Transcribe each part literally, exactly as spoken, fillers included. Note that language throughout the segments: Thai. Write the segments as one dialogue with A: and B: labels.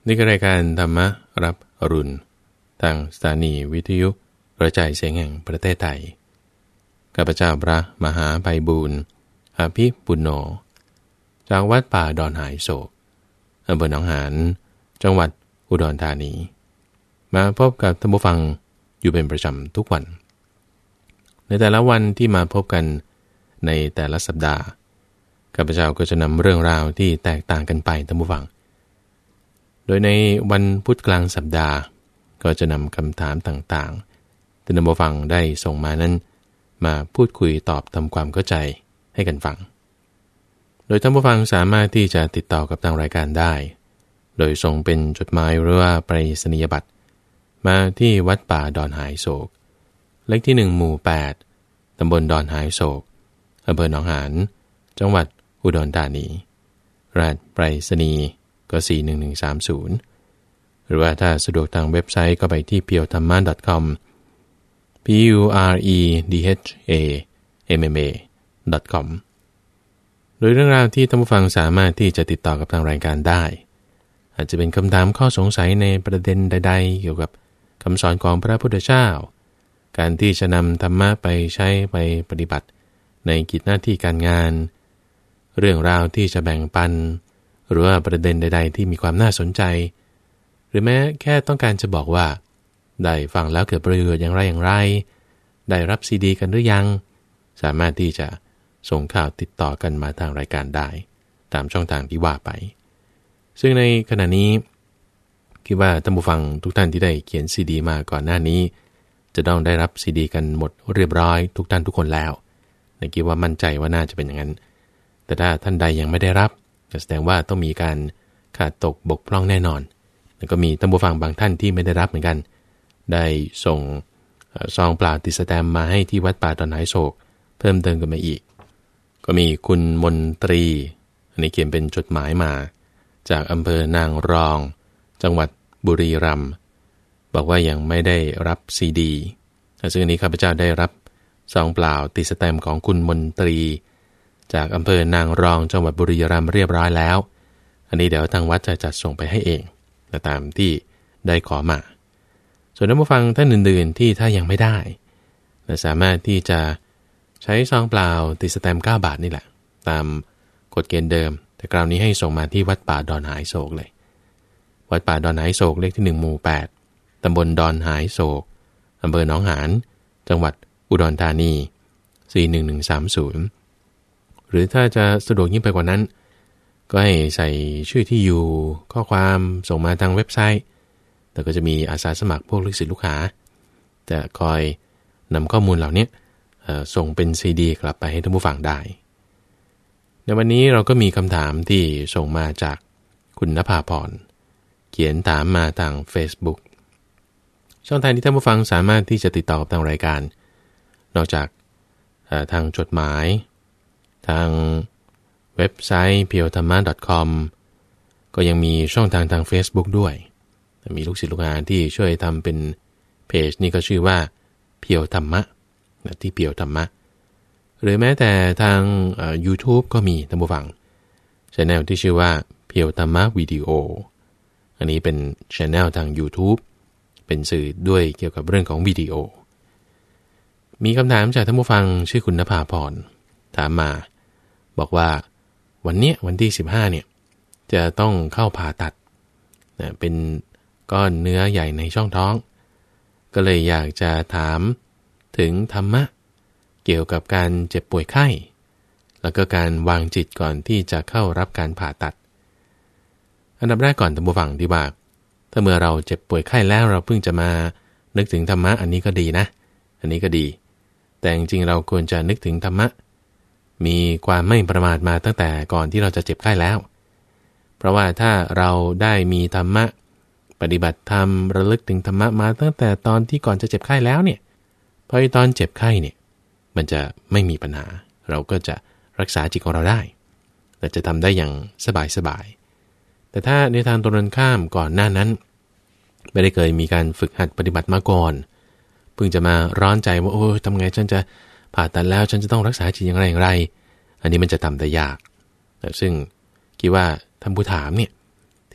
A: นี่ก็รายการธรรมรับอรุณทางสถานีวิทยุกระจายเสียงแห่งประเทศไทยข้าพเจ้าพระมหาไพบูลย์อภิปุณโญจากวัดป่าดอนหายโศกอำเภอหนองหานจังหวัดอุดรธานีมาพบกับท่านผู้ฟังอยู่เป็นประจำทุกวันในแต่ละวันที่มาพบกันในแต่ละสัปดาห์ข้าพเจ้าก็จะนำเรื่องราวที่แตกต่างกันไปท่านผู้ฟังโดยในวันพุธกลางสัปดาห์ก็จะนำคำถามต่างๆที่ท่านผู้ฟังได้ส่งมานั้นมาพูดคุยตอบทำความเข้าใจให้กันฟังโดยท่านผู้ฟังสามารถที่จะติดต่อกับทางรายการได้โดยส่งเป็นจดหมายหรือว่าไปรษณียบัตรมาที่วัดป่าดอนหายโศกเลขที่หนึ่งหมู่แปดตำบลดอนหายโศกอำเภอหนองหานจังหวัดอุดรธานีรหัสไปรษณีย์ก็สี่หนึ่งหนึ่งสามศูนย์หรือว่าถ้าสะดวกทางเว็บไซต์ก็ไปที่ พี โอ ธรรมะ ดอท คอม พี ยู อาร์ อี ดี เอช เอ เอ็ม เอ็ม เอ ดอท คอม โดยเรื่องราวที่ท่านผู้ฟังสามารถที่จะติดต่อกับทางรายการได้อาจจะเป็นคำถามข้อสงสัยในประเด็นใดๆเกี่ยวกับคำสอนของพระพุทธเจ้าการที่จะนำธรรมะไปใช้ไปปฏิบัติในกิจหน้าที่การงานเรื่องราวที่จะแบ่งปันหรือว่าประเด็นใดๆที่มีความน่าสนใจหรือแม้แค่ต้องการจะบอกว่าได้ฟังแล้วเกิดประโยชน์อย่างไรอย่างไรได้รับซีดีกันหรือยังสามารถที่จะส่งข่าวติดต่อกันมาทางรายการได้ตามช่องทางที่ว่าไปซึ่งในขณะนี้คิดว่าท่านผู้ฟังทุกท่านที่ได้เขียนซีดีมาก่อนหน้านี้จะต้องได้รับซีดีกันหมดเรียบร้อยทุกท่านทุกคนแล้วในคิดว่ามั่นใจว่าน่าจะเป็นอย่างนั้นแต่ถ้าท่านใดยังไม่ได้รับแสดงว่าต้องมีการขาดตกบกพร่องแน่นอนแล้วก็มีท่านผู้ฟังบางท่านที่ไม่ได้รับเหมือนกันได้ส่งซองเปล่าติดสแตมป์มาให้ที่วัดป่าดอนหายโศกเพิ่มเติมกันมาอีกก็มีคุณมนตรีอันนี้เขียนเป็นจดหมายมาจากอำเภอนางรองจังหวัดบุรีรัมย์บอกว่ายังไม่ได้รับซีดีซึ่งอันนี้ข้าพเจ้าได้รับซองเปล่าติดสแตมป์ของคุณมนตรีจากอำเภอนางรองจังหวัดบุรีรัมย์เรียบร้อยแล้วอันนี้เดี๋ยวทางวัดจะจัดส่งไปให้เองตามที่ได้ขอมาส่วนท่านผู้ฟังท่านอื่นๆที่ถ้ายังไม่ได้สามารถที่จะใช้ซองเปล่าติดสแตมป์เก้าบาทนี่แหละตามกฎเกณฑ์เดิมแต่คราวนี้ให้ส่งมาที่วัดป่าดอนหายโศกเลยวัดป่าดอนหายโศกเลขที่หนึ่งหมู่แปดตำบลดอนหายโศกอำเภอหนองหานจังหวัดอุดรธานีสี่หนึ่งหนึ่งสามศูนย์หรือถ้าจะสะดวกยิ่งไปกว่านั้นก็ให้ใส่ชื่อที่อยู่ข้อความส่งมาทางเว็บไซต์แต่ก็จะมีอาสาสมัครพวกลูกศิษย์ลูกหาจะคอยนำข้อมูลเหล่านี้ส่งเป็นซีดีกลับไปให้ท่านผู้ฟังได้ในวันนี้เราก็มีคำถามที่ส่งมาจากคุณณภาพรเขียนถามมาทาง Facebook ช่องทางที่ท่านผู้ฟังสามารถที่จะติดต่อกับทางรายการนอกจากทางจดหมายทางเว็บไซต์ พี โอ ธรรมะ ดอท คอม ก็ยังมีช่องทางทาง Facebook ด้วยมีลูกศิษย์ลูกหาที่ช่วยทำเป็นเพจนี่ก็ชื่อว่าเพียวธรรมะที่เพียวธรรมะหรือแม้แต่ทาง YouTube ก็มีท่านผู้ฟัง Channel ที่ชื่อว่าเพียวธรรมะวิดีโออันนี้เป็น Channel ทาง YouTube เป็นสื่อด้วยเกี่ยวกับเรื่องของวิดีโอมีคำถามจากท่านผู้ฟังชื่อคุณณภาพรถามมาบอกว่าวันนี้วันที่สิบห้าเนี่ยจะต้องเข้าผ่าตัดนะเป็นก้อนเนื้อใหญ่ในช่องท้องก็เลยอยากจะถามถึงธรรมะเกี่ยวกับการเจ็บป่วยไข้แล้วก็การวางจิตก่อนที่จะเข้ารับการผ่าตัดอันดับแรกก่อนท่านผู้ฟังที่ว่าถ้าเมื่อเราเจ็บป่วยไข้แล้วเราเพิ่งจะมานึกถึงธรรมะอันนี้ก็ดีนะอันนี้ก็ดีแต่จริงๆเราควรจะนึกถึงธรรมะมีความไม่ประมาทมาตั้งแต่ก่อนที่เราจะเจ็บไข้แล้วเพราะว่าถ้าเราได้มีธรรมะปฏิบัติธรรมระลึกถึงธรรมะมาตั้งแต่ตอนที่ก่อนจะเจ็บไข้แล้วเนี่ยพอตอนเจ็บไข้เนี่ยมันจะไม่มีปัญหาเราก็จะรักษาจิตของเราได้แต่จะทำได้อย่างสบายๆแต่ถ้าในทางตรงข้ามก่อนหน้านั้นไม่ได้เคยมีการฝึกหัดปฏิบัติมาก่อนเพิ่งจะมาร้อนใจว่าโอ้ทำไงฉันจะผ่าตัดแล้วฉันจะต้องรักษาจิตอย่างไรอย่างไรอันนี้มันจะทำได้ยากแต่ซึ่งคิดว่าท่านผู้ถามเนี่ยท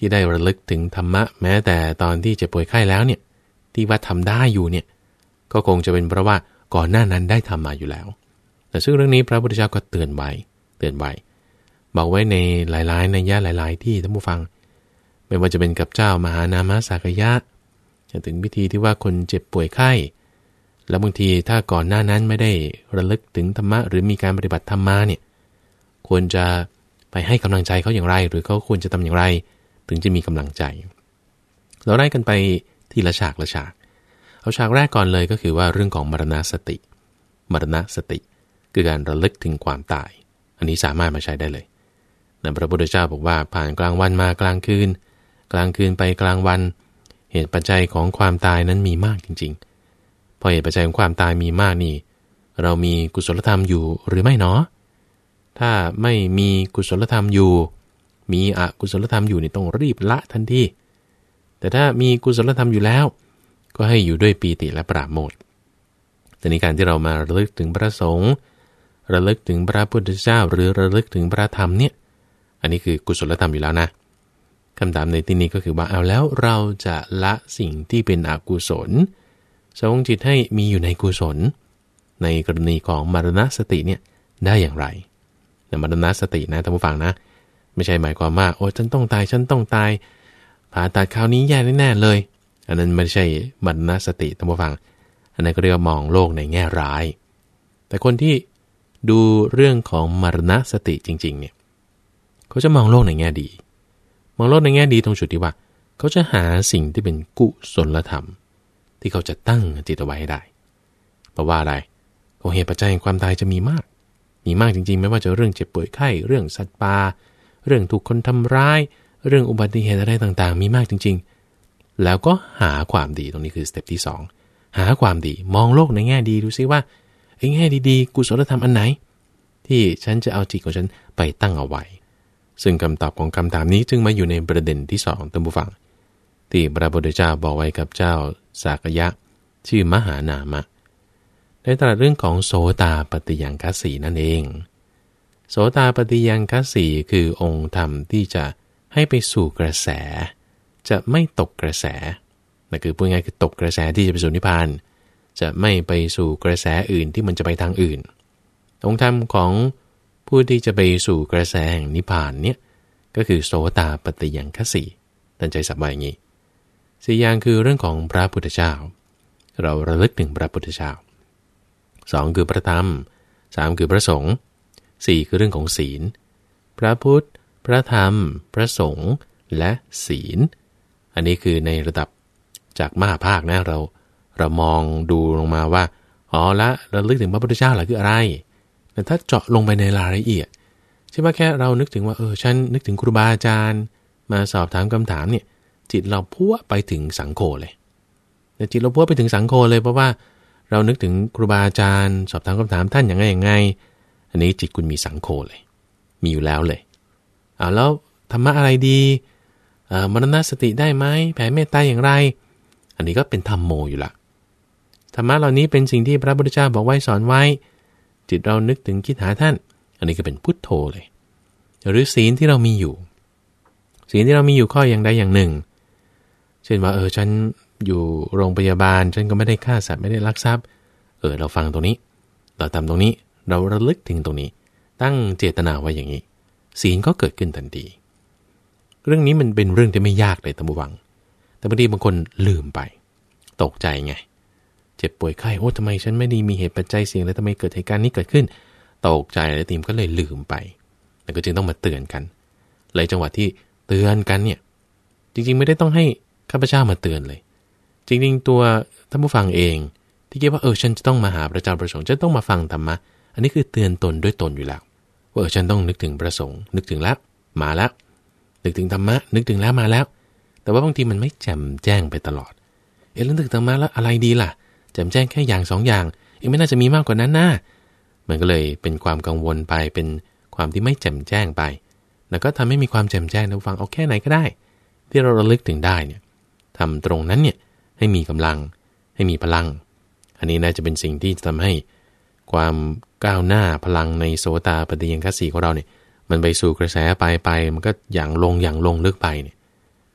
A: ที่ได้ระลึกถึงธรรมะแม้แต่ตอนที่เจ็บป่วยไข้แล้วเนี่ยที่ว่าทำได้อยู่เนี่ยก็คงจะเป็นเพราะว่าก่อนหน้านั้นได้ทำมาอยู่แล้วแต่ซึ่งเรื่องนี้พระพุทธเจ้าก็เตือนไว้เตือนไว้บอกไว้ในหลายๆนัยยะหลายๆที่ท่านผู้ฟังไม่ว่าจะเป็นกับเจ้ามหานามสากยะจนถึงพิธีที่ว่าคนเจ็บป่วยไข้แล้วบางทีถ้าก่อนหน้านั้นไม่ได้ระลึกถึงธรรมะหรือมีการปฏิบัติธรรมมาเนี่ยควรจะไปให้กำลังใจเขาอย่างไรหรือเขาควรจะทำอย่างไรถึงจะมีกำลังใจเราไล่กันไปทีละฉากละฉากเอาฉากแรกก่อนเลยก็คือว่าเรื่องของมรณสติมรณสติคือการระลึกถึงความตายอันนี้สามารถมาใช้ได้เลยนะพระพุทธเจ้าบอกว่าผ่านกลางวันมากลางคืนกลางคืนไปกลางวันเหตุปัจจัยของความตายนั้นมีมากจริงๆพอเหตุปัจจัยของความตายมีมากนี่เรามีกุศลธรรมอยู่หรือไม่เนาะถ้าไม่มีกุศลธรรมอยู่มีอกุศลธรรมอยู่นี่ต้องรีบละทันทีแต่ถ้ามีกุศลธรรมอยู่แล้วก็ให้อยู่ด้วยปีติและปราโมทย์แต่ในการที่เรามาระลึกถึงพระสงฆ์ระลึกถึงพระพุทธเจ้าหรือระลึกถึงพระธรรมเนี่ยอันนี้คือกุศลธรรมอยู่แล้วนะคำถามในที่นี้ก็คือว่าเอาแล้วเราจะละสิ่งที่เป็นอกุศลทรงจิตให้มีอยู่ในกุศลในกรณีของมรณสติเนี่ยได้อย่างไรแต่มรณสตินะท่านผู้ฟังนะไม่ใช่หมายความว่าโอ้ฉันต้องตายฉันต้องตายผ่าตัดคราวนี้แย่แน่ๆเลยอันนั้นไม่ใช่มรณสติท่านผู้ฟังอันนั้นก็เรียกว่ามองโลกในแง่ร้ายแต่คนที่ดูเรื่องของมรณสติจริงๆเนี่ยเขาจะมองโลกในแง่ดีมองโลกในแง่ดีตรงจุดที่ว่าเขาจะหาสิ่งที่เป็นกุศลธรรมที่เขาจะตั้งจิตเอาไว้ให้ได้เพราะว่าอะไรเพราะเหตุปัจจัยแห่งความตายจะมีมากมีมากจริงๆไม่ว่าจะเรื่องเจ็บป่วยไข้เรื่องสัตว์ป่าเรื่องถูกคนทำร้ายเรื่องอุบัติเหตุอะไรต่างๆมีมากจริงๆแล้วก็หาความดีตรงนี้คือสเต็ปที่สองหาความดีมองโลกในแง่ดีดูซิว่าไอ้แง่ดีๆกุศลธรรมอันไหนที่ฉันจะเอาจิตของฉันไปตั้งเอาไว้ซึ่งคำตอบของคำถามนี้จึงมาอยู่ในประเด็นที่สองท่านผู้ฟังที่พระพุทธเจ้าบอกไว้กับเจ้าสากยะชื่อมหานามะในตรัสเรื่องของโสตาปัตติยังคัสสีนั่นเองโสตาปัตติยังคัสสีคือองค์ธรรมที่จะให้ไปสู่กระแสจะไม่ตกกระแสนั่นคือพูดง่ายคือตกกระแสที่จะไปสู่นิพพานจะไม่ไปสู่กระแสอื่นที่มันจะไปทางอื่นองค์ธรรมของผู้ที่จะไปสู่กระแสแห่งนิพพานเนี่ยก็คือโสตาปัตติยังคัสสีตั้งใจสับไว้อย่างนี้สี่อย่างคือเรื่องของพระพุทธเจ้าเราระลึกถึงพระพุทธเจ้าสองคือพระธรรมสามคือพระสงฆ์สี่คือเรื่องของศีลพระพุทธพระธรรมพระสงฆ์และศีลอันนี้คือในระดับจากมหาภาคนะเราเรามองดูลงมาว่าอ๋อละระลึกถึงพระพุทธเจ้าหรือคืออะไรแต่ถ้าเจาะลงไปในรายละเอียดใช่ไหมแค่เรานึกถึงว่าเออฉันนึกถึงครูบาอาจารย์มาสอบถามคำถามเนี่ยจิตเราพุ่งไปถึงสังโฆเลยแต่จิตเราพุ่งไปถึงสังโฆเลยเพราะว่าเรานึกถึงครูบาอาจารย์สอบถามคำถามท่านอย่างไงอย่างไงอันนี้จิตคุณมีสังโฆเลยมีอยู่แล้วเลยเอาแล้วธรรมะอะไรดีมรณสติได้ไหมแผ่เมตตาอย่างไรอันนี้ก็เป็นธรรมโมอยู่ละธรรมะเหล่านี้เป็นสิ่งที่พระพุทธเจ้าบอกไว้สอนไว้จิตเรานึกถึงคิดหาท่านอันนี้ก็เป็นพุทโธเลยหรือศีลที่เรามีอยู่ศีลที่เรามีอยู่ข้ออย่างใดอย่างหนึ่งเช่นว่าเออฉันอยู่โรงพยาบาลฉันก็ไม่ได้ฆ่าสัตว์ไม่ได้ลักทรัพย์เออเราฟังตรงนี้เราทำตรงนี้เราระลึกถึงตรงนี้ตั้งเจตนาไว้อย่างนี้ศีลก็เกิดขึ้นทันทีเรื่องนี้มันเป็นเรื่องที่ไม่ยากเลยท่านผู้ฟังแต่บางทีบางคนลืมไปตกใจไงเจ็บป่วยไข้โอ้ทำไมฉันไม่ได้มีเหตุปัจจัยเสี่ยงแล้วทำไมเกิดเหตุการณ์นี้เกิดขึ้นตกใจแล้วทีมก็เลยลืมไปแล้วก็จึงต้องมาเตือนกันเลยจังหวะที่เตือนกันเนี่ยจริงๆไม่ได้ต้องให้ข้าพเจ้ามาเตือนเลยจริงๆตัวท่านผู้ฟังเองที่คิดว่าเออฉันจะต้องมาหาพระเจ้าประสงค์ฉันต้องมาฟังธรรมะอันนี้คือเตือนตนด้วยตนอยู่แล้วว่าเออฉันต้องนึกถึงประสงค์นึกถึงแล้วมาแล้วนึกถึงธรรมะนึกถึงแล้วมาแล้วแต่ว่าบางทีมันไม่แจ่มแจ้งไปตลอดเอ๊ะแล้วนึกถึงธรรมะแล้วอะไรดีล่ะแจ่มแจ้งแค่อย่างสองอย่างเอ๊ะไม่น่าจะมีมากกว่านั้นนะมันก็เลยเป็นความกังวลไปเป็นความที่ไม่แจ่มแจ้งไปแล้วก็ทำให้มีความแจ่มแจ้งท่านผู้ฟังเอาแค่ไหนก็ได้ที่เราระลึกถึงได้เนี่ยทำตรงนั้นเนี่ยให้มีกำลังให้มีพลังอันนี้น่าจะเป็นสิ่งที่จะทำให้ความก้าวหน้าพลังในโสตาปัตติยังคัสสีของเราเนี่ยมันไปสู่กระแสไปไปมันก็อย่างลงอย่างลงลึกไปเนี่ย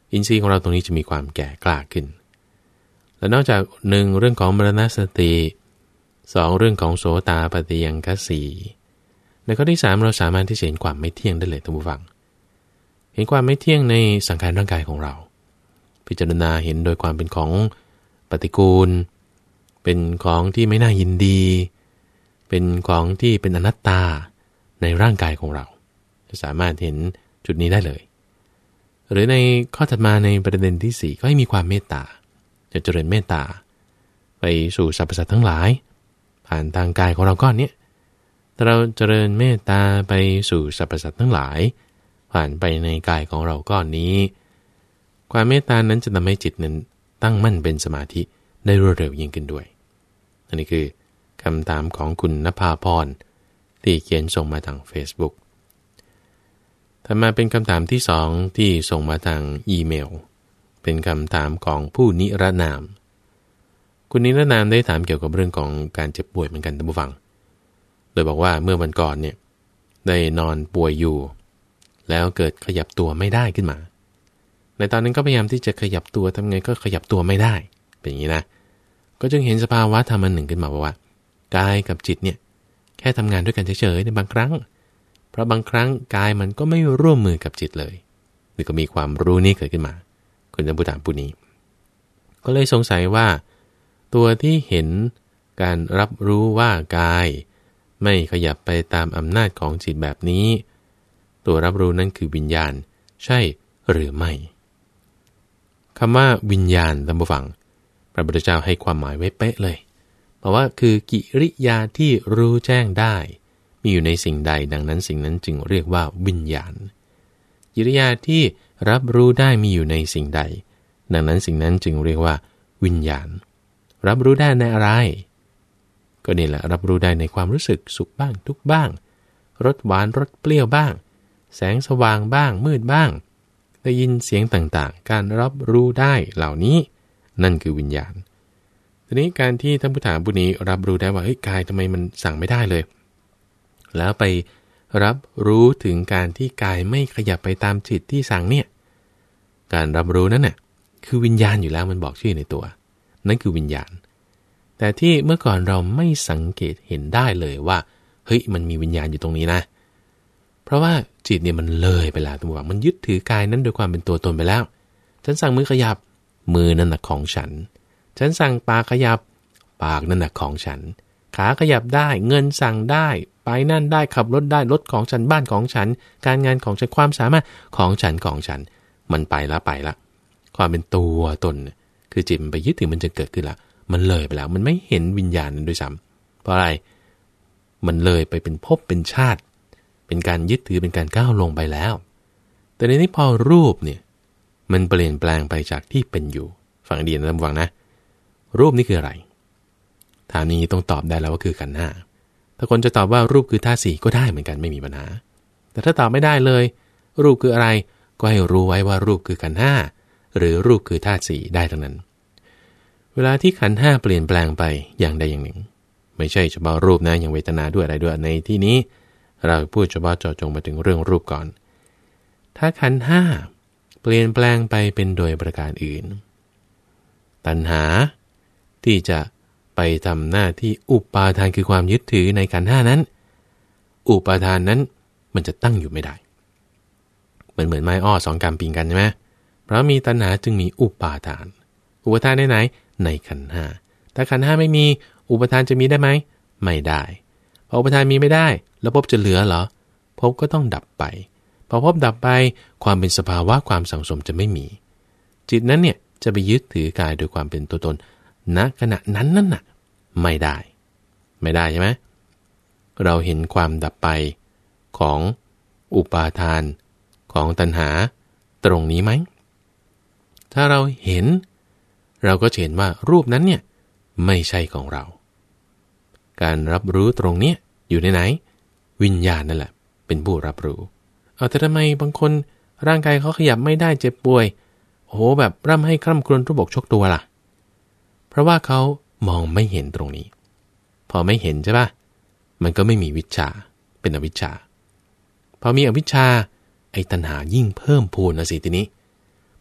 A: อินทรีย์ของเราตรงนี้จะมีความแก่กล้าขึ้นและนอกจากหนึ่งเรื่องของมรณสติสองเรื่องของโสตาปัฏฐิยังคสีในข้อที่สามเราสามารถที่จะเห็นความไม่เที่ยงได้เลยท่านผู้ฟังเห็นความไม่เที่ยงในสังขารร่างกายของเราพิจารณาเห็นโดยความเป็นของปฏิกูลเป็นของที่ไม่น่ายินดีเป็นของที่เป็นอนัตตาในร่างกายของเราจะสามารถเห็นจุดนี้ได้เลยหรือในข้อถัดมาในประเด็นที่สี่ก็ให้มีความเมตตาจะเจริญเมตตาไปสู่สรรพสัตว์ทั้งหลายผ่านทางกายของเราก้อนนี้ถ้าเราเจริญเมตตาไปสู่สรรพสัตว์ทั้งหลายผ่านไปในกายของเราก้อนนี้ความเมตตานั้นจะทำให้จิตนั้นตั้งมั่นเป็นสมาธิได้รวดเร็วยิ่งขึ้นด้วยอันนี้คือคำถามของคุณณภาพรที่เขียนส่งมาทาง Facebook ถัดมาเป็นคำถามที่สองที่ส่งมาทางอีเมลเป็นคำถามของผู้นิรนามคุณนิรนามได้ถามเกี่ยวกับเรื่องของการเจ็บป่วยเหมือนกันท่านผู้ฟังโดยบอกว่าเมื่อวันก่อนเนี่ยได้นอนป่วยอยู่แล้วเกิดขยับตัวไม่ได้ขึ้นมาในตอนนั้นก็พยายามที่จะขยับตัวทำไงก็ขยับตัวไม่ได้เป็นอย่างนี้นะก็จึงเห็นสภาวะธรรมอันหนึ่งขึ้นมาว่ากายกับจิตเนี่ยแค่ทำงานด้วยกันเฉยๆในบางครั้งเพราะบางครั้งกายมันก็ไม่ร่วมมือกับจิตเลยหรือก็มีความรู้นี้เกิดขึ้นมาคุณจะพูดถามผู้นี้ก็เลยสงสัยว่าตัวที่เห็นการรับรู้ว่ากายไม่ขยับไปตามอำนาจของจิตแบบนี้ตัวรับรู้นั้นคือวิญญาณใช่หรือไม่คำว่าวิญญาณท่านผู้ฟังพระพุทธเจ้าให้ความหมายไว้เป๊ะเลยเพราะว่าคือกิริยาที่รู้แจ้งได้มีอยู่ในสิ่งใดดังนั้นสิ่งนั้นจึงเรียกว่าวิญญาณกิริยาที่รับรู้ได้มีอยู่ในสิ่งใดดังนั้นสิ่งนั้นจึงเรียกว่าวิญญาณรับรู้ได้ในอะไรก็นี่แหละรับรู้ได้ในความรู้สึกสุขบ้างทุกข์บ้างรสหวานรสเปรี้ยวบ้างแสงสว่างบ้างมืดบ้างได้ยินเสียงต่างๆการรับรู้ได้เหล่านี้นั่นคือวิญญาณทีนี้การที่ท่านผู้ถามผู้นี้รับรู้ได้ว่าเฮ้ยกายทำไมมันสั่งไม่ได้เลยแล้วไปรับรู้ถึงการที่กายไม่ขยับไปตามจิตที่สั่งเนี่ยการรับรู้นั้นน่ะคือวิญญาณอยู่แล้วมันบอกชื่อในตัวนั่นคือวิญญาณแต่ที่เมื่อก่อนเราไม่สังเกตเห็นได้เลยว่าเฮ้ยมันมีวิญญาณอยู่ตรงนี้นะเพราะว่าจิตเนี่ยมันเลยไปแล้วตัวมันยึดถือกายนั้นโดยความเป็นตัวตนไปแล้วฉันสั่งมือขยับมือนั่นน่ะของฉันฉันสั่งปากขยับปากนั่นน่ะของฉันขาขยับได้เงินสั่งได้ไปนั่นได้ขับรถได้รถของฉันบ้านของฉันการงานของฉันความสามารถของฉันของฉันมันไปละไปละความเป็นตัวตนคือจิตมันไปยึดถือมันจะเกิดขึ้นละมันเลยไปแล้วมันไม่เห็นวิญญาณนั้นด้วยซ้ำเพราะอะไรมันเลยไปเป็นภพเป็นชาติเป็นการยึดถือเป็นการก้าวลงไปแล้วแต่ในนี้พอรูปเนี่ยมันเปลี่ยนแปลงไปจากที่เป็นอยู่ฟังดีนะท่านผู้ฟังนะรูปนี่คืออะไรถามนี้ต้องตอบได้แล้วว่าคือขันธ์ห้าถ้าคนจะตอบว่ารูปคือธาตุสี่ก็ได้เหมือนกันไม่มีปัญหาแต่ถ้าตอบไม่ได้เลยรูปคืออะไรก็ให้รู้ไว้ว่ารูปคือขันธ์ห้าหรือรูปคือธาตุสี่ได้ทั้งนั้นเวลาที่ขันธ์ห้าเปลี่ยนแปลงไปอย่างใดอย่างหนึ่งไม่ใช่เฉพาะรูปนะอย่างเวทนาด้วยอะไรด้วยในที่นี้เราพูดเฉพาะเจาะจงมาถึงเรื่องรูปก่อนถ้าขันธ์ห้าเปลี่ยนแปลงไปเป็นโดยประการอื่นตัณหาที่จะไปทำหน้าที่อุปาทานคือความยึดถือในขันธ์ห้านั้นอุปาทานนั้นมันจะตั้งอยู่ไม่ได้เหมือนเหมือนไม้อ้อสองกำปีนกันใช่ไหมเพราะมีตัณหาจึงมีอุปาทานอุปาทานในไหนในขันธ์ห้าถ้าขันธ์ห้าไม่มีอุปาทานจะมีได้ไหมไม่ได้พออุปาทานมีไม่ได้แล้วภพจะเหลือเหรอภพก็ต้องดับไปพอภพดับไปความเป็นสภาวะความสังสมจะไม่มีจิตนั้นเนี่ยจะไปยึดถือกายโดยความเป็นตัวตนณขณะนั้นนั่นน่ะไม่ได้ไม่ได้ใช่ไหมเราเห็นความดับไปของอุปาทานของตัณหาตรงนี้ไหมถ้าเราเห็นเราก็เห็นว่ารูปนั้นเนี่ยไม่ใช่ของเราการรับรู้ตรงนี้อยู่ในไหนวิญญาณนั่นแหละเป็นผู้รับรู้เอาแต่ทำไมบางคนร่างกายเขาขยับไม่ได้เจ็บป่วยโอ้โหแบบร่ำให้คร่ำครวญทุบอกชกตัวล่ะเพราะว่าเขามองไม่เห็นตรงนี้พอไม่เห็นใช่ป่ะมันก็ไม่มีวิชชาเป็นอวิชชาพอมีอวิชชาไอ้ตัณหายิ่งเพิ่มพูนนะสิทีนี้พ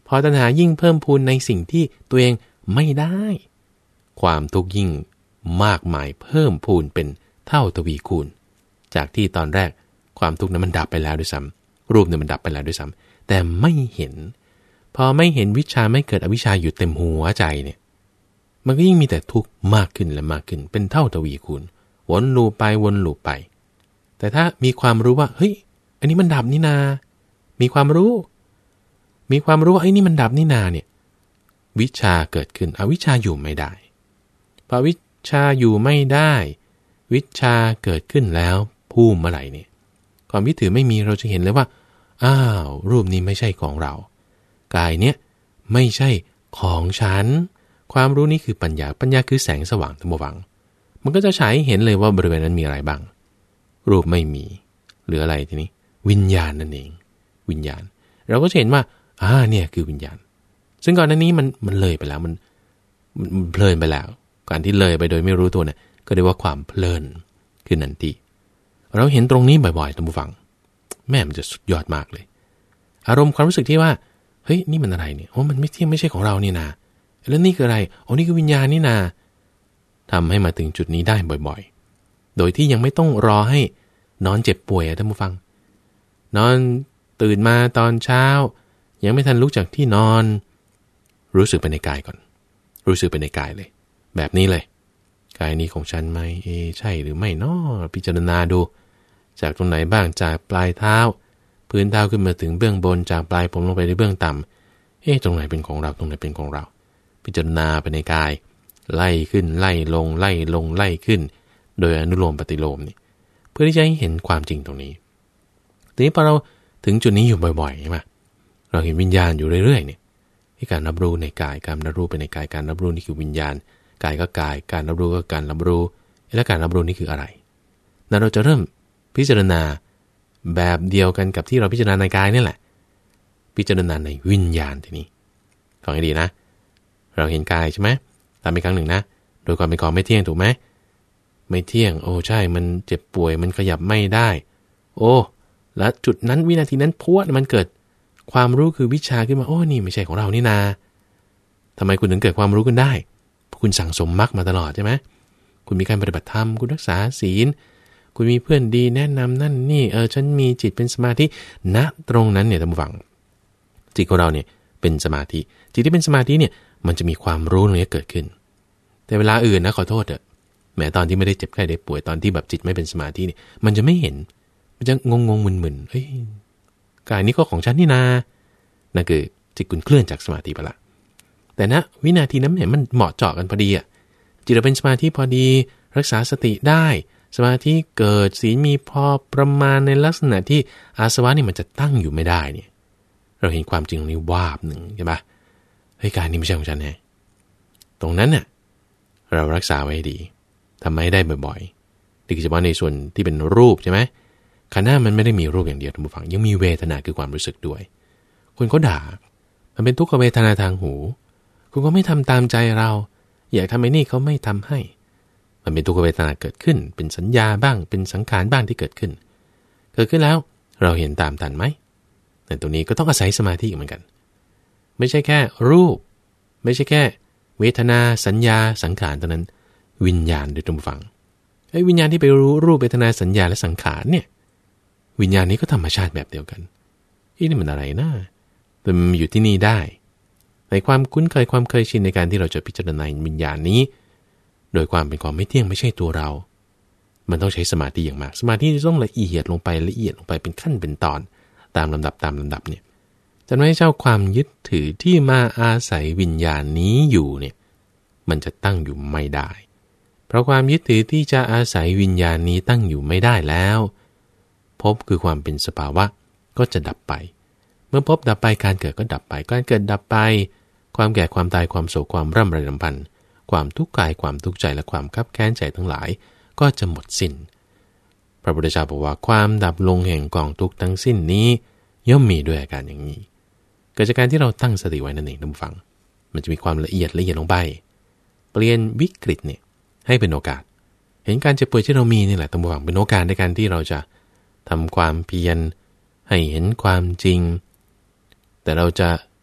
A: พอตัณหายิ่งเพิ่มพูนในสิ่งที่ตัวเองไม่ได้ความทุกข์ยิ่งมากมายเพิ่มพูนเป็นเท่าทวีคูณจากที่ตอนแรกความทุกข์นั้นมันดับไปแล้วด้วยซ้ำรูปเนี่ยมันดับไปแล้วด้วยซ้ำแต่ไม่เห็นพอไม่เห็นวิชาไม่เกิดอวิชชาอยู่เต็มหัวใจเนี่ยมันก็ยิ่งมีแต่ทุกข์มากขึ้นและมากขึ้นเป็นเท่าทวีคูณวนลูปไปวนลูปไปแต่ถ้ามีความรู้ว่าเฮ้ยอันนี้มันดับนี่นามีความรู้มีความรู้ว่าไอ้นี่มันดับนี่นาเนี่ยวิชาเกิดขึ้นอวิชชาอยู่ไม่ได้พอวิชาอยู่ไม่ได้วิชาเกิดขึ้นแล้วผู้เมื่อไหร่เนี่ยความยึดถือไม่มีเราจะเห็นเลยว่าอ้าวรูปนี้ไม่ใช่ของเรากายเนี่ยไม่ใช่ของฉันความรู้นี้คือปัญญาปัญญาคือแสงสว่างธรรมวังมันก็จะฉายเห็นเลยว่าบริเวณนั้นมีอะไรบ้างรูปไม่มีเหลืออะไรทีนี้วิญญาณนั่นเองวิญญาณเราก็จะเห็นว่าอ่าเนี่ยคือวิญญาณซึ่งก่อนหน้านี้มันมันเลยไปแล้วมันมันเพลินไปแล้วการที่เลยไปโดยไม่รู้ตัวเนี่ยก็เรียกว่าความเพลินคือนันติเราเห็นตรงนี้บ่อยๆท่านผู้ฟังแม่มันจะสุดยอดมากเลยอารมณ์ความรู้สึกที่ว่าเฮ้ยนี่มันอะไรเนี่ยโอ้มันไม่เที่ยงไม่ใช่ของเรานี่นาแล้วนี่คืออะไรโอ้นี่คือวิญญาณนี่นาทำให้มาถึงจุดนี้ได้บ่อยๆโดยที่ยังไม่ต้องรอให้นอนเจ็บป่วยท่านผู้ฟังนอนตื่นมาตอนเช้ายังไม่ทันลุกจากที่นอนรู้สึกไปในกายก่อนรู้สึกไปในกายเลยแบบนี้เลยกายนี้ของฉันไหมเอใช่หรือไม่น้อพิจารณาดูจากตรงไหนบ้างจากปลายเท้าพื้นเท้าขึ้นมาถึงเบื้องบนจากปลายผมลงไปในเบื้องต่ำเอ๊ะตรงไหนเป็นของเราตรงไหนเป็นของเราพิจารณาไปในกายไล่ขึ้นไล่ลงไล่ลงไล่ขึ้นโดยอนุโลมปฏิโลมนี่เพื่อที่จะให้เห็นความจริงตรงนี้ทีนี้พอเราถึงจุดนี้อยู่บ่อยๆใช่ไหมเราเห็นวิญญาณอยู่เรื่อยๆเนี่ยที่การรับรู้ในกายการรับรู้ไปในกายการรับรู้นี่คือวิญญาณกายก็กายการรับรู้ก็การรับรู้และการรับรู้นี่คืออะไรนั้นเราจะเริ่มพิจารณาแบบเดียวกันกับที่เราพิจารณาในกายนี่แหละพิจารณาในวิญญาณทีนี้ฟังให้ดีนะเราเห็นกายใช่ไหมตามอีกครั้งหนึ่งนะโดยความเป็นของไม่เที่ยงถูกไหมไม่เที่ยงโอ้ใช่มันเจ็บป่วยมันขยับไม่ได้โอ้แล้วจุดนั้นวินาทีนั้นพวดมันเกิดความรู้คือวิชาขึ้นมาโอ้นี่ไม่ใช่ของเรานี่นาทำไมคุณถึงเกิดความรู้ขึ้นได้คุณสั่งสมมรรคมาตลอดใช่ไหมคุณมีการปฏิบัติธรรมคุณรักษาศีลคุณมีเพื่อนดีแนะนำนั่นนี่เออฉันมีจิตเป็นสมาธิณตรงนั้นเนี่ยท่านผู้ฟังจิตของเราเนี่ยเป็นสมาธิจิตที่เป็นสมาธิเนี่ยมันจะมีความรู้ตรงนี้เกิดขึ้นแต่เวลาอื่นนะขอโทษเถอะแม้ตอนที่ไม่ได้เจ็บไข้ได้ป่วยตอนที่แบบจิตไม่เป็นสมาธิเนี่ยมันจะไม่เห็นมันจะงงงมึนๆเฮ้ยกายนี้ก็ของฉันนี่นานั่นคือจิตคุณเคลื่อนจากสมาธิไปละแต่ณวินาทีนั้นเห็นมันเหมาะเจาะกันพอดีอ่ะจิตเราเป็นสมาธิพอดีรักษาสติได้สมาธิเกิดศีลมีพอประมาณในลักษณะที่อาสวะนี่มันจะตั้งอยู่ไม่ได้เนี่ยเราเห็นความจริงตรงนี้วาบหนึ่งใช่ปะเฮ้ยกายนี้ไม่ใช่ของฉันแน่ตรงนั้นเนี่ยเรารักษาไว้ดีทำให้ได้บ่อยๆโดยเฉพาะในส่วนที่เป็นรูปใช่ไหมขันธ์ห้ามันไม่ได้มีรูปอย่างเดียวท่านผู้ฟังยังมีเวทนาคือความรู้สึกด้วยคนเขาด่ามันเป็นทุกขเวทนาทางหูคุณก็ไม่ทำตามใจเราอยากทำไอ้นี่เขาไม่ทำให้มันเป็นทุกขเวทนาเกิดขึ้นเป็นสัญญาบ้างเป็นสังขารบ้างที่เกิดขึ้นเกิดขึ้นแล้วเราเห็นตามทันไหมแต่ตรงนี้ก็ต้องอาศัยสมาธิเหมือนกันไม่ใช่แค่รูปไม่ใช่แค่เวทนาสัญญาสังขารเท่านั้นวิญญาณโดยตรงฟังไอ้วิญญาณที่ไปรู้รูปเวทนาสัญญาและสังขารเนี่ยวิญญาณนี้ก็ธรรมชาติแบบเดียวกันนี่มันอะไรนะแต่มันอยู่ที่นี่ได้ในความคุ้นเคยความเคยชินในการที่เราจะพิจารณาวิญญาณนี้โดยความเป็นความไม่เที่ยงไม่ใช่ตัวเรามันต้องใช้สมาธิอย่างมากสมาธิต้องละเอียดลงไปละเอียดลงไปเป็นขั้นเป็นตอนตามลำดับตามลำดับเนี่ยจะไม่ให้เจ้าความยึดถือที่มาอาศัยวิญญาณนี้อยู่เนี่ยมันจะตั้งอยู่ไม่ได้เพราะความยึดถือที่จะอาศัยวิญญาณนี้ตั้งอยู่ไม่ได้แล้วภพคือความเป็นสภาวะก็จะดับไปเมื่อภพดับไปการเกิดก็ดับไปการเกิดดับไปความแก่ความตายความโศกความร่ำไรรำพันความทุกข์กายความทุกข์ใจและความคับแค้นใจทั้งหลายก็จะหมดสิ้นพระพุทธเจ้าบอกว่าความดับลงแห่งกองทุกข์ทั้งสิ้นนี้ย่อมมีด้วยอาการอย่างนี้เกิดจากการที่เราตั้งสติไว้นั่นเองท่านผู้ฟังมันจะมีความละเอียดละเอียดลงไปเปลี่ยนวิกฤตเนี่ยให้เป็นโอกาสเห็นการเจ็บป่วยที่เรามีนี่แหละท่านผู้ฟังเป็นโอกาสในการที่เราจะทำความเพียรให้เห็นความจริงแต่เราจะ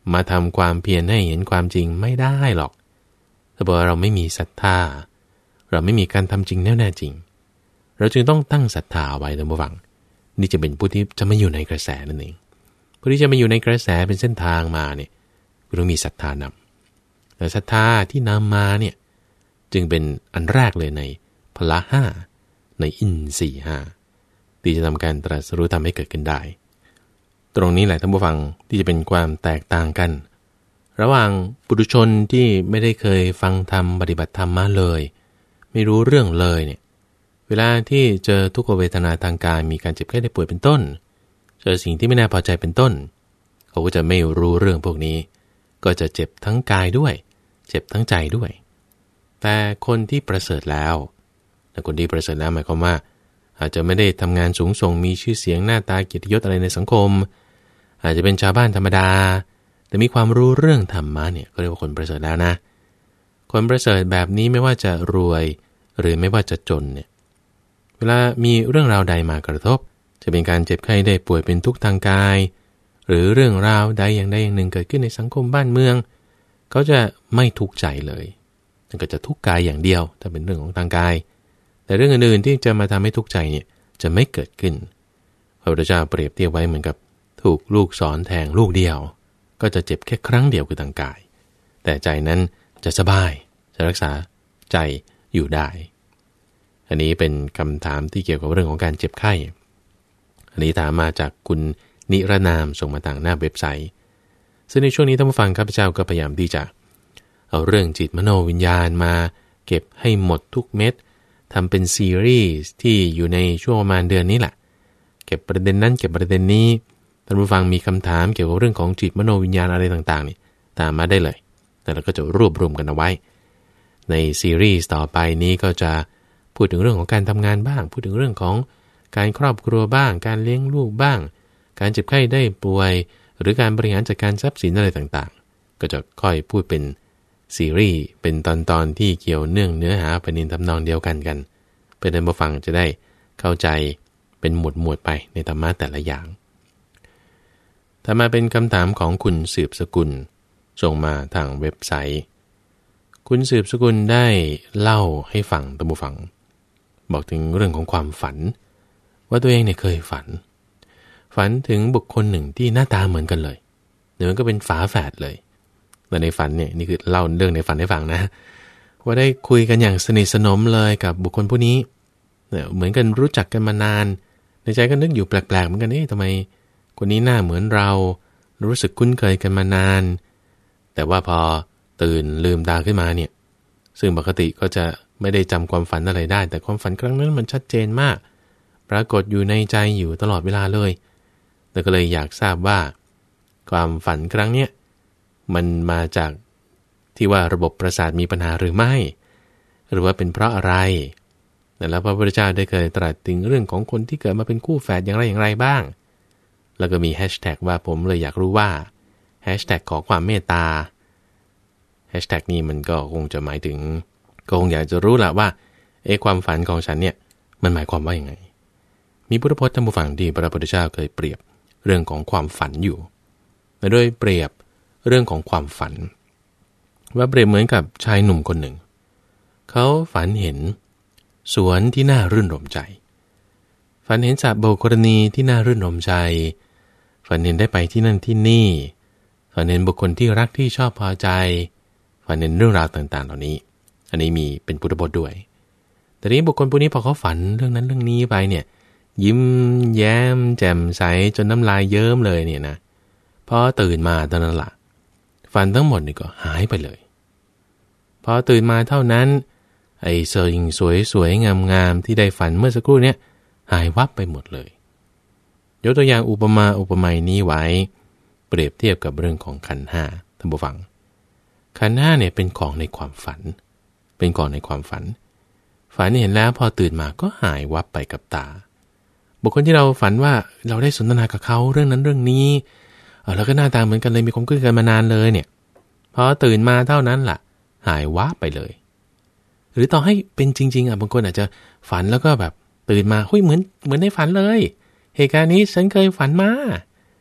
A: มาทำความเพียรให้เห็นความจริงไม่ได้หรอกถ้าบอกว่าเราไม่มีศรัทธาเราไม่มีการทำจริงแน่แน่จริงเราจึงต้องตั้งศรัทธาไว้ท่านผู้ฟังนี่จะเป็นผู้ที่จะไม่อยู่ในกระแสนั่นเองผู้ที่จะมาอยู่ในกระแสเป็นเส้นทางมาเนี่ยต้องมีศรัทธานำแต่ศรัทธาที่นำมาเนี่ยจึงเป็นอันแรกเลยในพละห้าในอินทรีย์ห้าที่จะทำการตรัสรู้ทำให้เกิดขึ้นได้ตรงนี้แหละท่านผู้ฟังที่จะเป็นความแตกต่างกันระหว่างปุถุชนที่ไม่ได้เคยฟังธรรมปฏิบัติธรรมมาเลยไม่รู้เรื่องเลยเนี่ยเวลาที่เจอทุกขเวทนาทางกายมีการเจ็บไข้ได้ป่วยเป็นต้นเจอสิ่งที่ไม่น่าพอใจเป็นต้นเขาก็จะไม่รู้เรื่องพวกนี้ก็จะเจ็บทั้งกายด้วยเจ็บทั้งใจด้วยแต่คนที่ประเสริฐแล้วแต่คนที่ประเสริฐแล้วหมายความว่าอาจจะไม่ได้ทำงานสูงส่งมีชื่อเสียงหน้าตาเกียรติยศอะไรในสังคมอาจจะเป็นชาวบ้านธรรมดาแต่มีความรู้เรื่องธรรมะเนี่ยก็เรียกว่าคนประเสริฐแล้วนะคนประเสริฐแบบนี้ไม่ว่าจะรวยหรือไม่ว่าจะจนเนี่ยเวลามีเรื่องราวใดมากระทบจะเป็นการเจ็บไข้ได้ป่วยเป็นทุกข์ทางกายหรือเรื่องราวใดอย่างใดอย่างหนึ่งเกิดขึ้นในสังคมบ้านเมืองเขาจะไม่ทุกข์ใจเลยมันก็จะทุกข์กายอย่างเดียวถ้าเป็นเรื่องของทางกายแต่เรื่องอื่นๆที่จะมาทำให้ทุกข์ใจเนี่ยจะไม่เกิดขึ้นพระพุทธเจ้าเปรียบเทียบไว้เหมือนกับถูกลูกศรแทงลูกเดียวก็จะเจ็บแค่ครั้งเดียวคือทางกายแต่ใจนั้นจะสบายจะรักษาใจอยู่ได้อันนี้เป็นคำถามที่เกี่ยวกับเรื่องของการเจ็บไข้อันนี้ถามมาจากคุณนิรนามส่งมาทางหน้าเว็บไซต์ซึ่งในช่วงนี้ท่านผู้ฟังข้าพเจ้าก็พยายามที่จะเอาเรื่องจิตมโนวิญญาณมาเก็บให้หมดทุกเม็ดทำเป็นซีรีส์ที่อยู่ในช่วงประมาณเดือนนี้แหละเก็บประเด็นนั้นเก็บประเด็นนี้ท่านผู้ฟังมีคำถามเกี่ยวกับเรื่องของจิตมโนวิญญาณอะไรต่างๆนี่ตามมาได้เลยแต่เราก็จะรวบรวมกันเอาไว้ในซีรีส์ต่อไปนี้ก็จะพูดถึงเรื่องของการทำงานบ้างพูดถึงเรื่องของการครอบครัวบ้างการเลี้ยงลูกบ้างการเจ็บไข้ได้ป่วยหรือการบริหารจัดการทรัพย์สินอะไรต่างๆก็จะค่อยพูดเป็นซีรีส์เป็นตอนๆที่เกี่ยวเนื่องเนื้อหาเป็นนินทำนองเดียวกันกันเพื่อท่านผู้ฟังจะได้เข้าใจเป็นหมวดหมวดไปในธรรมะแต่ละอย่างถ้ามาเป็นคำถามของคุณสืบสกุลส่งมาทางเว็บไซต์คุณสืบสกุลได้เล่าให้ฟังท่านผู้ฟังบอกถึงเรื่องของความฝันว่าตัวเองเนี่ยเคยฝันฝันถึงบุคคลหนึ่งที่หน้าตาเหมือนกันเลยเดี๋ยวมันก็เป็นฝาแฝดเลยแต่ในฝันเนี่ยนี่คือเล่าเรื่องในฝันให้ฟังนะว่าได้คุยกันอย่างสนิทสนมเลยกับบุคคลผู้นี้เนี่ยเหมือนกันรู้จักกันมานานในใจก็นึกอยู่แปลกๆเหมือนกันเอ๊ะทำไมคนนี้หน้าเหมือนเรารู้สึกคุ้นเคยกันมานานแต่ว่าพอตื่นลืมตาขึ้นมาเนี่ยซึ่งปกติก็จะไม่ได้จำความฝันอะไรได้แต่ความฝันครั้งนั้นมันชัดเจนมากปรากฏอยู่ในใจอยู่ตลอดเวลาเลยแต่ก็เลยอยากทราบว่าความฝันครั้งเนี้ยมันมาจากที่ว่าระบบประสาทมีปัญหาหรือไม่หรือว่าเป็นเพราะอะไรแล้วพระพุทธเจ้าได้เคยตรัสถึงเรื่องของคนที่เกิดมาเป็นคู่แฝดอย่างไรอย่างไรบ้างแล้วก็มีแฮชแท็กว่าผมเลยอยากรู้ว่าแฮชแท็กขอความเมตตาแฮชแท็กนี้มันก็คงจะหมายถึงก็คงอยากจะรู้แหละว่าเอ๊ะความฝันของฉันเนี่ยมันหมายความว่าอย่างไงมีพุทธพจน์ท่านผู้ฟังที่พระพุทธเจ้าเคยเปรียบเรื่องของความฝันอยู่โดยเปรียบเรื่องของความฝันว่าเปรียบเหมือนกับชายหนุ่มคนหนึ่งเขาฝันเห็นสวนที่น่ารื่นรมใจฝันเห็นสระโบกรณีที่น่ารื่นรมใจฝันเห็นได้ไปที่นั่นที่นี่ฝันเห็นบุคคลที่รักที่ชอบพอใจฝันเห็นเรื่องราวต่างๆเหล่านี้อันนี้มีเป็นพุทธพจน์ด้วยแต่นี้บุคคลพวกนี้พอเขาฝันเรื่องนั้นเรื่องนี้ไปเนี่ยยิ้มแย้มแจ่มใสจนน้ำลายเยิ้มเลยเนี่ยนะพอตื่นมาตอนนั้นละฝันทั้งหมดนี่ก็หายไปเลยพอตื่นมาเท่านั้นไอ้สิ่งสวยๆงามๆที่ได้ฝันเมื่อสักครู่เนี้ยหายวับไปหมดเลยยกตัวอย่างอุปมาอุปไมยนี้ไว้เปรียบเทียบกับเรื่องของขันธ์ห้าท่านผู้ฟังขันธ์ห้าเนี่ยเป็นของในความฝันเป็นของในความฝันฝันเห็นแล้วพอตื่นมาก็หายวับไปกับตาบุคคลที่เราฝันว่าเราได้สนทนากับเขาเรื่องนั้นเรื่องนี้เออแล้วก็หน้าตาเหมือนกันเลยมีความคุ้นเคยมานานเลยเนี่ยพอตื่นมาเท่านั้นล่ะหายวับไปเลยหรือต่อให้เป็นจริงๆอ่ะบางคนอาจจะฝันแล้วก็แบบตื่นมาเฮ้ยเหมือนเหมือนในฝันเลยเหตุการณ์นี้ฉันเคยฝันมา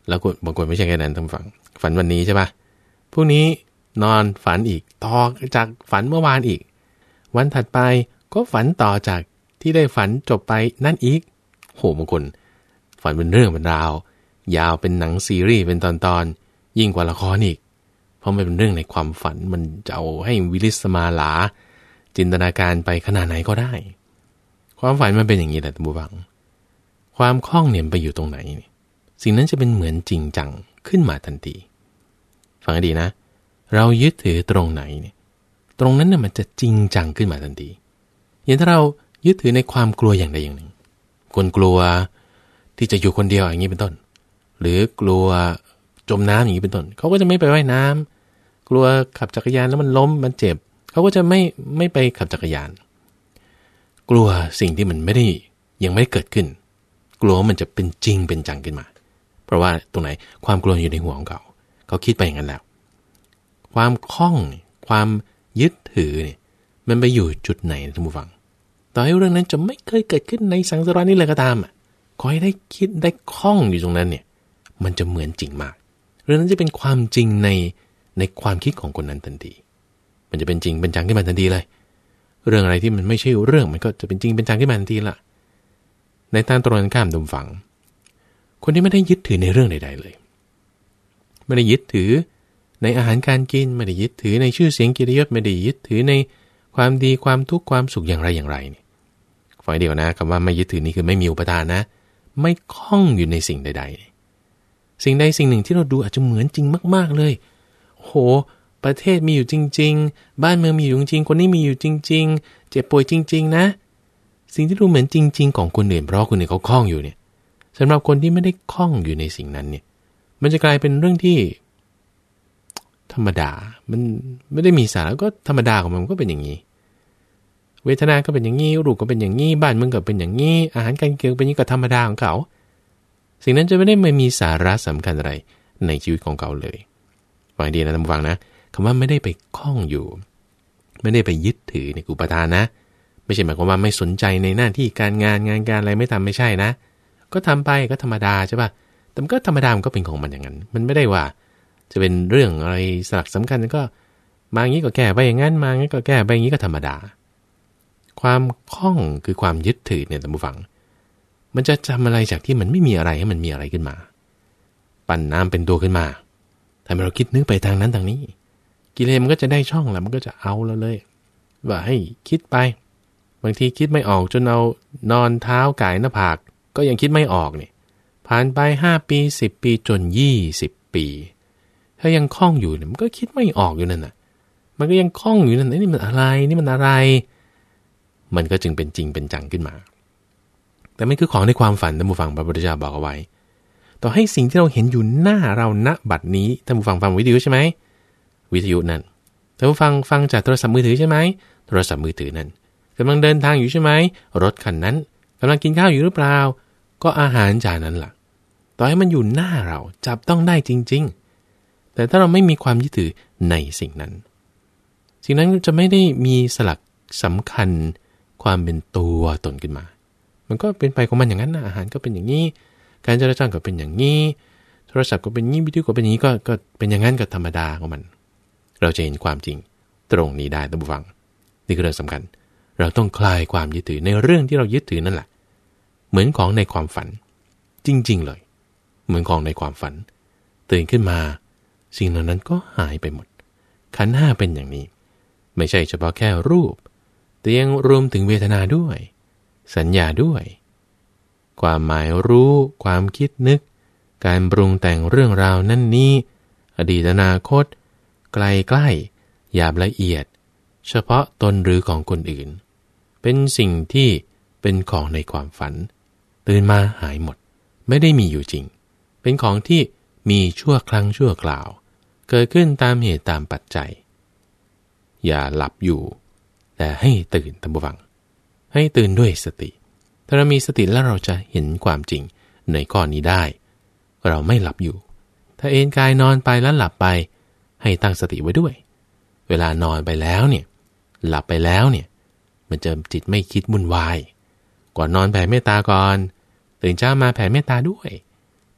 A: แล้วบางคนไม่ใช่แค่นั้นทำฝันฝันวันนี้ใช่ปะพรุ่งนี้นอนฝันอีกต่อจากฝันเมื่อวานอีกวันถัดไปก็ฝันต่อจากที่ได้ฝันจบไปนั่นอีกโหบางคนฝันเป็นเรื่องเป็นราวยาวเป็นหนังซีรีส์เป็นตอนๆยิ่งกว่าละครอีกเพราะมันเป็นเรื่องในความฝันมันจะเอาให้วิลิสมาลาจินตนาการไปขนาดไหนก็ได้ความฝันมันเป็นอย่างนี้แหละท่านผู้ฟังความคล่องเนี่ยไปอยู่ตรงไหนสิ่งนั้นจะเป็นเหมือนจริงจังขึ้นมาทันทีฟังให้ดีนะเรายึดถือตรงไหนเนี่ยตรงนั้นเนี่ยมันจะจริงจังขึ้นมาทันทีอย่างถ้าเรายึดถือในความกลัวอย่างใดอย่างหนึ่งคนกลัวที่จะอยู่คนเดียวอย่างนี้เป็นต้นหรือกลัวจมน้ำอย่างนี้เป็นต้นเขาก็จะไม่ไปว่ายน้ำกลัวขับจักรยานแล้วมันล้มมันเจ็บเขาก็จะไม่ไม่ไปขับจักรยานกลัวสิ่งที่มันไม่ได้ยังไม่ได้เกิดขึ้นกลัวมันจะเป็นจริงเป็นจังขึ้นมาเพราะว่าตรงไหนความกลัวอยู่ในหัวของเขาเขาคิดไปอย่างนั้นแล้วความคล่องความยึดถือเนี่ยมันไปอยู่จุดไหนท่านผู้ฟังต่อให้เรื่องนั้นจะไม่เคยเกิดขึ้นในสังสารวัฏนี้เลยก็ตามอ่ะขอให้ได้คิดได้คล่องอยู่ตรงนั้นเนี่ยมันจะเหมือนจริงมากเรื่องนั้นจะเป็นความจริงในในความคิดของคนนั้นทันทีมันจะเป็นจริงเป็นจังขึ้นมาทันทีเลยเรื่องอะไรที่มันไม่ใช่เรื่องมันก็จะเป็นจริงเป็นจังขึ้นมาทันทีละในทางตรงกันข้ามท่านฟังคนที่ไม่ได้ยึดถือในเรื่องใดๆเลยไม่ได้ยึดถือในอาหารการกินไม่ได้ยึดถือในชื่อเสียงเกียรติยศไม่ได้ยึดถือในความดีความทุกข์ความสุขอย่างไรอย่างไรนี่ฝ่ายเดียวนะคำว่าไม่ยึดถือนี่คือไม่มีอุปทานนะไม่คล้องอยู่ในสิ่งใดๆสิ่งใดสิ่งหนึ่งที่เราดูอาจจะเหมือนจริงมากๆเลยโหประเทศมีอยู่จริงๆบ้านเมืองมีอยู่จริงๆคนนี้มีอยู่จริงๆเจ็บป่วยจริงๆนะสิ่งที่ดูเหมือนจริงๆของคนอื่นเพราะคนอื่นเขาคล้องอยู่เนี่ยสำหรับคนที่ไม่ได้คล้องอยู่ในสิ่งนั้นเนี่ยมันจะกลายเป็นเรื่องที่ธรรมดามันไม่ได้มีสาระก็ธรรมดาของมันก็เป็นอย่างนี้เวทนาก็เป็นอย่างนี้รูปก็เป็นอย่างนี้บ้านเมืองก็เป็นอย่างนี้อาหารการกินเป็นอย่างนี้ก็ธรรมดาของเขาสิ่งนั้นจะไม่ได้ไม่มีสาระสำคัญอะไรในชีวิตของเขาเลยฟังดีนะท่านผู้ฟังนะคำว่าไม่ได้ไปคล้องอยู่ไม่ได้ไปยึดถือในอุปทานนะไม่ใช่หมายความว่าไม่สนใจในหน้าที่การงานงานการอะไรไม่ทำไม่ใช่นะก็ทำไปก็ธรรมดาใช่ป่ะแต่มันก็ธรรมดามันก็เป็นของมันอย่างนั้นมันไม่ได้ว่าจะเป็นเรื่องอะไรสลักสำคัญก็มาอย่างนี้ก็แก้ไปอย่างนั้นมาอย่างนี้ก็แก้ไปอย่างนี้ก็ธรรมดาความคล้องคือความยึดถือเนี่ยท่านผู้ฟังมันจะทำอะไรจากที่มันไม่มีอะไรให้มันมีอะไรขึ้นมาปั่นน้ำเป็นตัวขึ้นมาทำให้เราคิดนึกไปทางนั้นทางนี้กิเลสมันก็จะได้ช่องแหละมันก็จะเอาเราเลยว่าให้คิดไปบางทีคิดไม่ออกจนเอานอนเท้าก่ายหน้าผากก็ยังคิดไม่ออกเนี่ยผ่านไปห้าปีสิบปีจนยี่สิบปีถ้ายังคล้องอยู่เนี่ยมันก็คิดไม่ออกอยู่นั่นน่ะมันก็ยังคล้องอยู่นั่นนี่มันอะไรนี่มันอะไรมันก็จึงเป็นจริงเป็นจังขึ้นมาแต่ไม่คือของในความฝันท่านผู้ฟังพระพุทธเจ้าบอกเอาไว้ต่อให้สิ่งที่เราเห็นอยู่หน้าเราณบัดนี้ท่านผู้ฟังฟังวิทยุใช่ไหมวิทยุนั่นท่านผู้ฟังฟังจากโทรศัพท์มือถือใช่ไหมโทรศัพท์มือถือนั่นกำลังเดินทางอยู่ใช่ไหมรถคันนั้นกำลังกินข้าวอยู่หรือเปล่าก็อาหารจานนั้นล่ะต่อให้มันอยู่หน้าเราจับต้องได้จริงๆแต่ถ้าเราไม่มีความยึดถือในสิ่งนั้นสิ่งนั้นจะไม่ได้มีสลักสำคัญความเป็นตัวตนขึ้นมามันก็เป็นไปของมันอย่างนั้นนะอาหารก็เป็นอย่างนี้การจราจรก็เป็นอย่างนี้โทรศัพท์ก็เป็นอย่างนี้วิทยุก็เป็นอย่างนี้ก็ก็เป็นอย่างนั้นก็ธรรมดาของมันเราจะเห็นความจริงตรงนี้ได้ท่านผู้ฟังนี่คือเรื่องสำคัญเราต้องคลายความยึดถือในเรื่องที่เรายึดถือนั่นแหละเหมือนของในความฝันจริงๆเลยเหมือนของในความฝันตื่นขึ้นมาสิ่งเหล่านั้นก็หายไปหมดขันธ์ห้าเป็นอย่างนี้ไม่ใช่เฉพาะแค่รูปแต่ยังรวมถึงเวทนาด้วยสัญญาด้วยความหมายรู้ความคิดนึกการปรุงแต่งเรื่องราวนั่นนี้อดีตอนาคตไกลใกล้หยาบละเอียดเฉพาะตนหรือของคนอื่นเป็นสิ่งที่เป็นของในความฝันตื่นมาหายหมดไม่ได้มีอยู่จริงเป็นของที่มีชั่วครั้งชั่วคราวเกิดขึ้นตามเหตุตามปัจจัยอย่าหลับอยู่แต่ให้ตื่นท่านผู้ฟังให้ตื่นด้วยสติถ้าเรามีสติแล้วเราจะเห็นความจริงในข้อนี้ได้เราไม่หลับอยู่ถ้าเอนกายนอนไปแล้วหลับไปให้ตั้งสติไว้ด้วยเวลานอนไปแล้วเนี่ยหลับไปแล้วเนี่ยมันจะจิตไม่คิดวุ่นวายก่อนนอนแผ่เมตตาก่อนตื่นเช้ามาแผ่เมตตาด้วย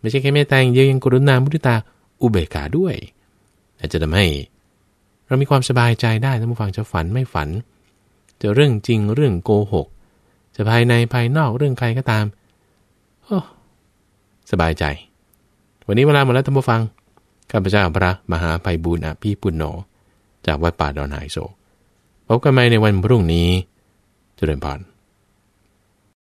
A: ไม่ใช่แค่เมตตาอย่างเดียวยังกรุณามุทิตาอุเบกขาด้วยอาจจะทำให้เรามีความสบายใจได้ท่านผู้ฟังจะฝันไม่ฝันจะเรื่องจริงเรื่องโกหกจะภายในภายนอกเรื่องใครก็ตามโอ้สบายใจวันนี้เวลาหมดแล้วท่านผู้ฟังข้าพเจ้าพระมหาไพบูลย์อภิปุณโญจากวัดป่าดอนหายโศกพบกันใหม่ในวันพรุ่งนี้เจริญพร